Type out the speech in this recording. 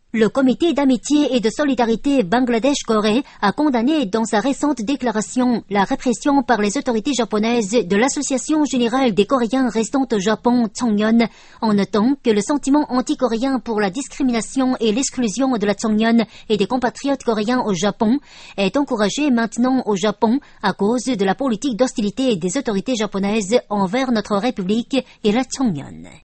Le comité d'amitié et de solidarité Bangladesh-Corée a condamné dans sa récente déclaration la répression par les autorités japonaises de l'Association générale des Coréens restant au Japon, Cheongyeon, en notant que le sentiment anti-coréen pour la discrimination et l'exclusion de la Cheongyeon et des compatriotes coréens au Japon est encouragé maintenant au Japon à cause de la politique d'hostilité des autorités japonaises envers notre République et la Cheongyeon.